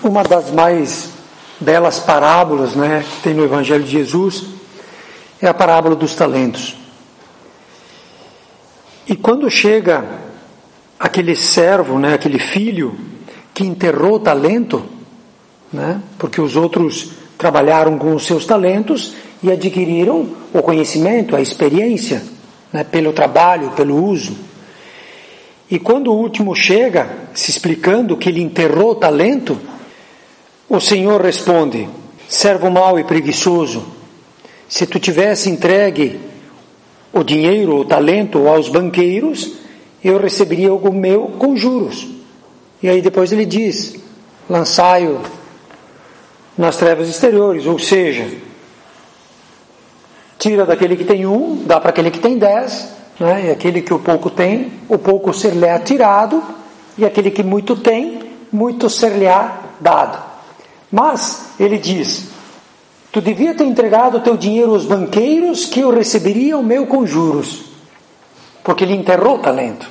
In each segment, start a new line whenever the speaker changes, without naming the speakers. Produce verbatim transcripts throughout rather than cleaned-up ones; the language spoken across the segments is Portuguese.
Uma das mais belas parábolas, né, que tem no Evangelho de Jesus é a parábola dos talentos. E quando chega aquele servo, né, aquele filho que enterrou o talento, né, porque os outros trabalharam com os seus talentos e adquiriram o conhecimento, a experiência, né, pelo trabalho, pelo uso. E quando o último chega, se explicando que ele enterrou o talento, o Senhor responde: servo mau e preguiçoso, se tu tivesse entregue o dinheiro, o talento aos banqueiros, eu receberia o meu com juros. E aí depois ele diz: lançai-o nas trevas exteriores, ou seja, tira daquele que tem um, dá para aquele que tem dez, né? E aquele que o pouco tem, o pouco ser-lhe-á tirado, e aquele que muito tem, muito ser-lhe-á dado. Mas ele diz: tu devia ter entregado o teu dinheiro aos banqueiros, que eu receberia o meu com juros, porque ele enterrou o talento.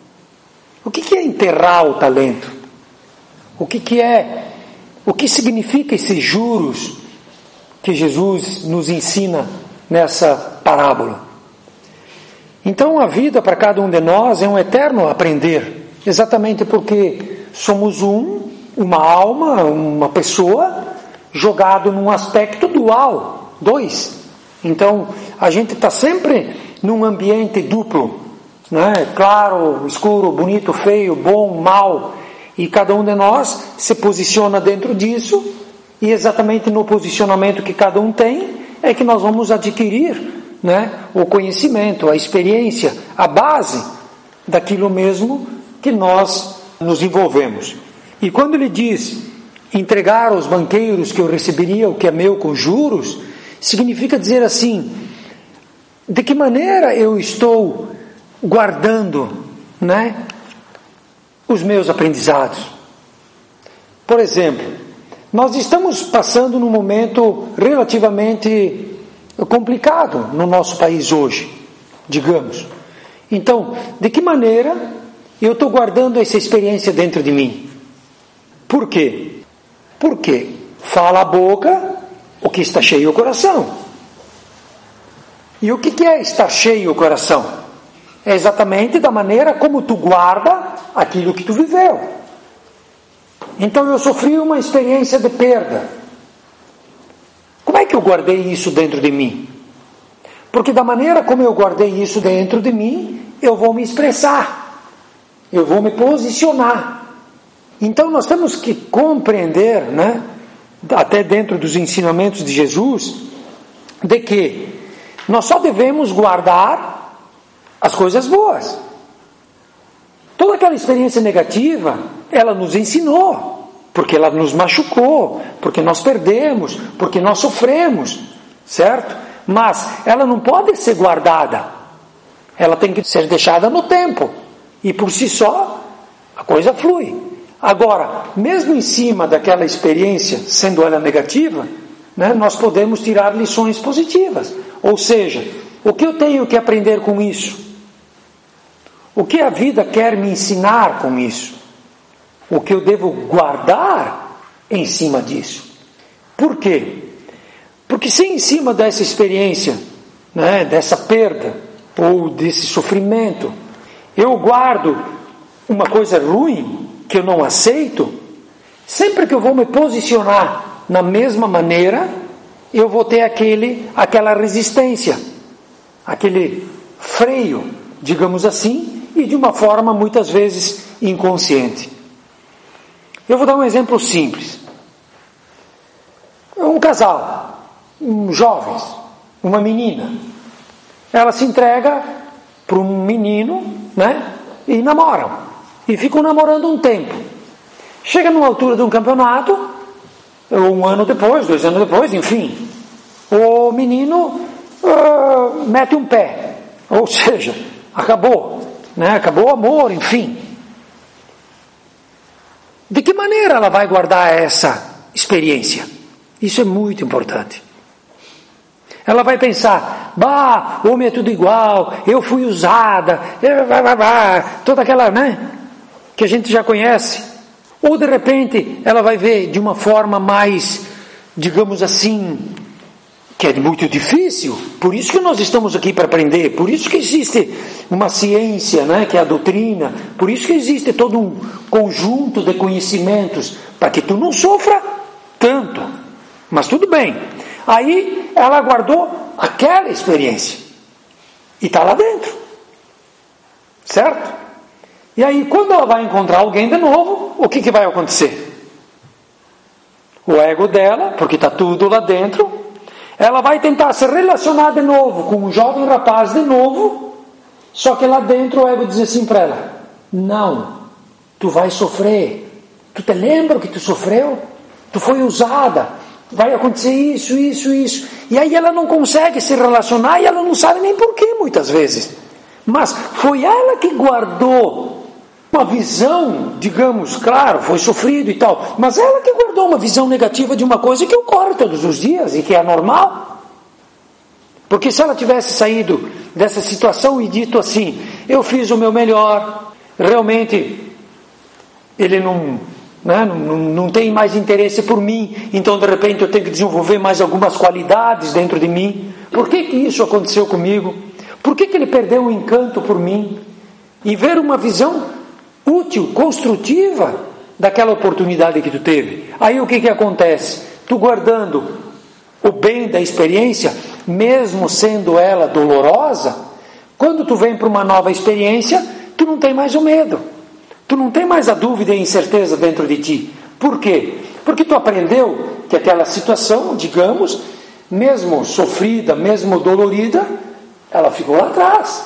O que, que é enterrar o talento? O que, que é, o que significa esses juros que Jesus nos ensina nessa parábola? Então a vida para cada um de nós é um eterno aprender, exatamente porque somos um, uma alma, uma pessoa jogado num aspecto dual, dois. Então a gente está sempre num ambiente duplo, né? Claro, escuro, bonito, feio, bom, mal, e cada um de nós se posiciona dentro disso, e exatamente no posicionamento que cada um tem é que nós vamos adquirir, né, o conhecimento, a experiência, a base daquilo mesmo que nós nos envolvemos. E quando ele diz entregar aos banqueiros que eu receberia o que é meu com juros, significa dizer assim: de que maneira eu estou guardando, né, os meus aprendizados. Por exemplo, nós estamos passando num momento relativamente complicado no nosso país hoje, digamos. Então, de que maneira eu estou guardando essa experiência dentro de mim? Por quê? Porque fala a boca o que está cheio o coração. E o que é estar cheio o coração? É exatamente da maneira como tu guarda aquilo que tu viveu. Então eu sofri uma experiência de perda. Como é que eu guardei isso dentro de mim? Porque da maneira como eu guardei isso dentro de mim, eu vou me expressar, eu vou me posicionar. Então nós temos que compreender, né, até dentro dos ensinamentos de Jesus, de que nós só devemos guardar as coisas boas. Toda aquela experiência negativa, ela nos ensinou, porque ela nos machucou, porque nós perdemos, porque nós sofremos, certo? Mas ela não pode ser guardada, ela tem que ser deixada no tempo, e por si só a coisa flui. Agora, mesmo em cima daquela experiência, sendo ela negativa, né, nós podemos tirar lições positivas. Ou seja, o que eu tenho que aprender com isso? O que a vida quer me ensinar com isso? O que eu devo guardar em cima disso? Por quê? Porque se em cima dessa experiência, né, dessa perda, ou desse sofrimento, eu guardo uma coisa ruim, que eu não aceito, sempre que eu vou me posicionar na mesma maneira, eu vou ter aquele, aquela resistência, aquele freio, digamos assim, e de uma forma muitas vezes inconsciente. Eu vou dar um exemplo simples. Um casal, um jovens, uma menina, ela se entrega para um menino, né, e namoram. E ficam namorando um tempo. Chega numa altura de um campeonato, ou um ano depois, dois anos depois, enfim, o menino uh, mete um pé. Ou seja, acabou, né? Acabou o amor, enfim. De que maneira ela vai guardar essa experiência? Isso é muito importante. Ela vai pensar: bah, homem é tudo igual, eu fui usada, eu, bah, bah, bah, toda aquela, né, que a gente já conhece. Ou de repente ela vai ver de uma forma mais, digamos assim, que é muito difícil. Por isso que nós estamos aqui para aprender, por isso que existe uma ciência, né, que é a doutrina, por isso que existe todo um conjunto de conhecimentos, para que tu não sofra tanto. Mas tudo bem. Aí ela guardou aquela experiência e está lá dentro, certo? E aí quando ela vai encontrar alguém de novo, o que, que vai acontecer? O ego dela, porque está tudo lá dentro, ela vai tentar se relacionar de novo com um jovem rapaz de novo, só que lá dentro o ego diz assim para ela: não, tu vai sofrer, tu te lembra que tu sofreu? Tu foi usada, vai acontecer isso, isso, isso. E aí ela não consegue se relacionar e ela não sabe nem porquê muitas vezes. Mas foi ela que guardou uma visão, digamos, claro, foi sofrido e tal, mas ela que guardou uma visão negativa de uma coisa que ocorre todos os dias e que é normal. Porque se ela tivesse saído dessa situação e dito assim: eu fiz o meu melhor, realmente ele não, né, não, não tem mais interesse por mim, então de repente eu tenho que desenvolver mais algumas qualidades dentro de mim. Por que que isso aconteceu comigo? Por que que ele perdeu o encanto por mim? E ver uma visão útil, construtiva daquela oportunidade que tu teve. Aí o que que acontece? Tu guardando o bem da experiência, mesmo sendo ela dolorosa, quando tu vem para uma nova experiência, tu não tem mais o medo, tu não tem mais a dúvida e a incerteza dentro de ti. Por quê? Porque tu aprendeu que aquela situação, digamos, mesmo sofrida, mesmo dolorida, ela ficou lá atrás.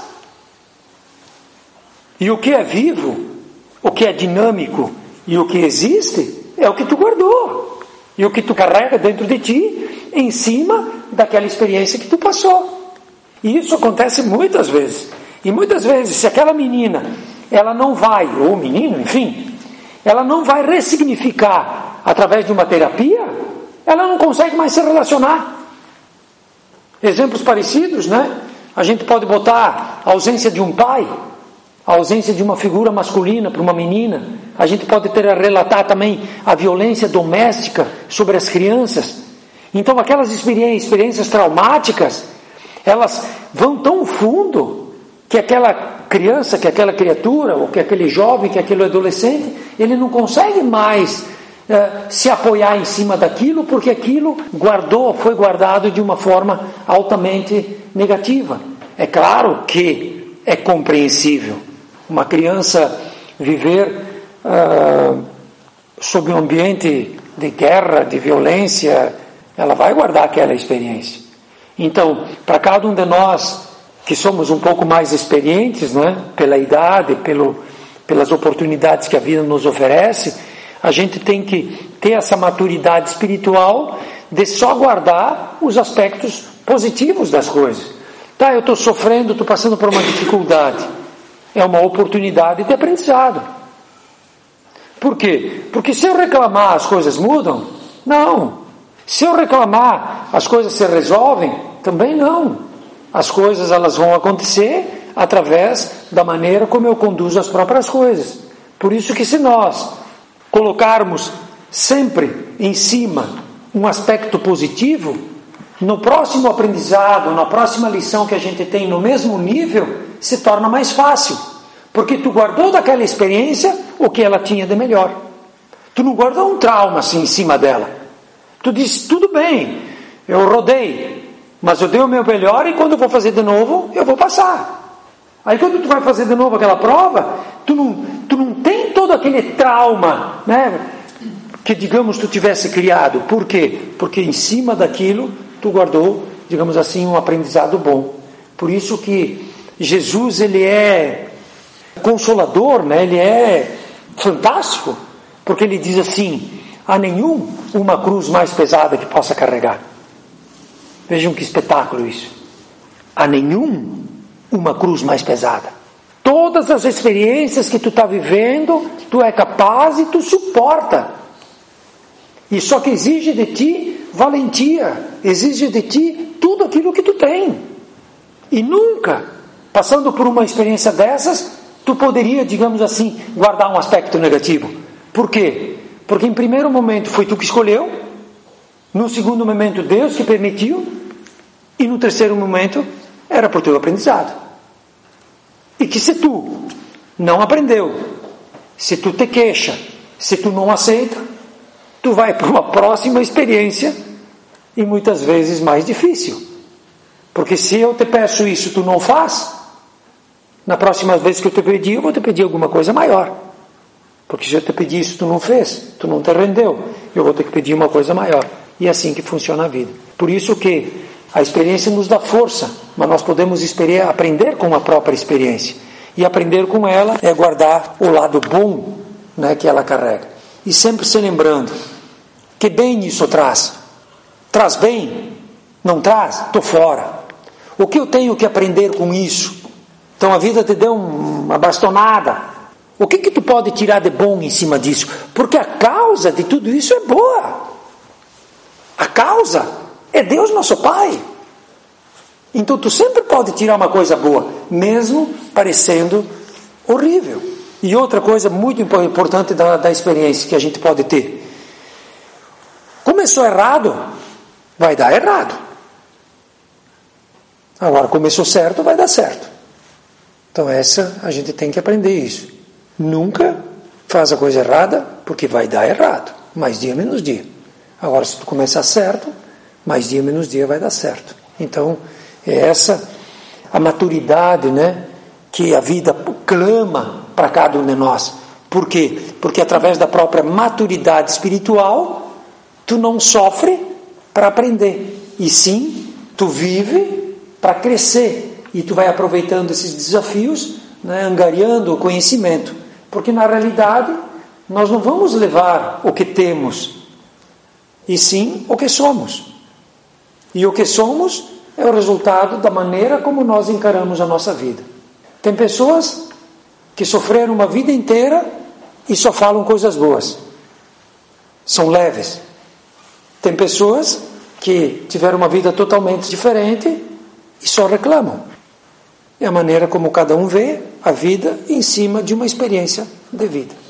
E o que é vivo, o que é dinâmico e o que existe é o que tu guardou e o que tu carrega dentro de ti em cima daquela experiência que tu passou. E isso acontece muitas vezes. E muitas vezes, se aquela menina ela não vai, ou menino, enfim, ela não vai ressignificar através de uma terapia, ela não consegue mais se relacionar. Exemplos parecidos, né? A gente pode botar a ausência de um pai, a ausência de uma figura masculina para uma menina. A gente pode ter a relatar também a violência doméstica sobre as crianças. Então aquelas experiências, experiências traumáticas, elas vão tão fundo que aquela criança, que aquela criatura, ou que aquele jovem, que aquele adolescente, ele não consegue mais uh, se apoiar em cima daquilo, porque aquilo guardou, foi guardado de uma forma altamente negativa. É claro que é compreensível uma criança viver uh, sob um ambiente de guerra, de violência, ela vai guardar aquela experiência. Então, para cada um de nós que somos um pouco mais experientes, né, pela idade, pelo, pelas oportunidades que a vida nos oferece, a gente tem que ter essa maturidade espiritual de só guardar os aspectos positivos das coisas. Tá, eu estou sofrendo, estou passando por uma dificuldade. É uma oportunidade de aprendizado. Por quê? Porque se eu reclamar, as coisas mudam? Não. Se eu reclamar, as coisas se resolvem? Também não. As coisas elas vão acontecer através da maneira como eu conduzo as próprias coisas. Por isso que se nós colocarmos sempre em cima um aspecto positivo, no próximo aprendizado, na próxima lição que a gente tem no mesmo nível, se torna mais fácil, porque tu guardou daquela experiência o que ela tinha de melhor. Tu não guardou um trauma assim em cima dela. Tu disse: tudo bem, eu rodei, mas eu dei o meu melhor e quando eu vou fazer de novo, eu vou passar. Aí quando tu vai fazer de novo aquela prova, tu não, tu não tem todo aquele trauma, né, que digamos tu tivesse criado. Por quê? Porque em cima daquilo tu guardou, digamos assim, um aprendizado bom. Por isso que Jesus, ele é consolador, né? Ele é fantástico, porque ele diz assim: há nenhum uma cruz mais pesada que possa carregar. Vejam que espetáculo isso. Há nenhum uma cruz mais pesada. Todas as experiências que tu está vivendo, tu é capaz e tu suporta. E só que exige de ti valentia, exige de ti tudo aquilo que tu tem. E nunca, passando por uma experiência dessas, tu poderia, digamos assim, guardar um aspecto negativo. Por quê? Porque em primeiro momento foi tu que escolheu, no segundo momento Deus que permitiu, e no terceiro momento era por teu aprendizado. E que se tu não aprendeu, se tu te queixa, se tu não aceita, tu vai para uma próxima experiência e muitas vezes mais difícil. Porque se eu te peço isso, tu não faz, na próxima vez que eu te pedir, eu vou te pedir alguma coisa maior. Porque se eu te pedir isso, tu não fez, tu não te rendeu, eu vou ter que pedir uma coisa maior. E é assim que funciona a vida. Por isso que a experiência nos dá força, mas nós podemos aprender com a própria experiência. E aprender com ela é guardar o lado bom, né, que ela carrega. E sempre se lembrando, que bem isso traz? Traz bem? Não traz? Estou fora. O que eu tenho que aprender com isso? Então a vida te deu uma bastonada. O que que tu pode tirar de bom em cima disso? Porque a causa de tudo isso é boa. A causa é Deus nosso Pai. Então tu sempre pode tirar uma coisa boa, mesmo parecendo horrível. E outra coisa muito importante da, da experiência que a gente pode ter. Começou errado, vai dar errado. Agora, começou certo, vai dar certo. Então essa, a gente tem que aprender isso. Nunca faz a coisa errada, porque vai dar errado. Mais dia, menos dia. Agora, se tu começar certo, mais dia, menos dia vai dar certo. Então, é essa a maturidade, né, que a vida clama para cada um de nós. Por quê? Porque através da própria maturidade espiritual, tu não sofre para aprender. E sim, tu vive para crescer. E tu vai aproveitando esses desafios, né, angariando o conhecimento. Porque na realidade, nós não vamos levar o que temos, e sim o que somos. E o que somos é o resultado da maneira como nós encaramos a nossa vida. Tem pessoas que sofreram uma vida inteira e só falam coisas boas. São leves. Tem pessoas que tiveram uma vida totalmente diferente e só reclamam. É a maneira como cada um vê a vida em cima de uma experiência de vida.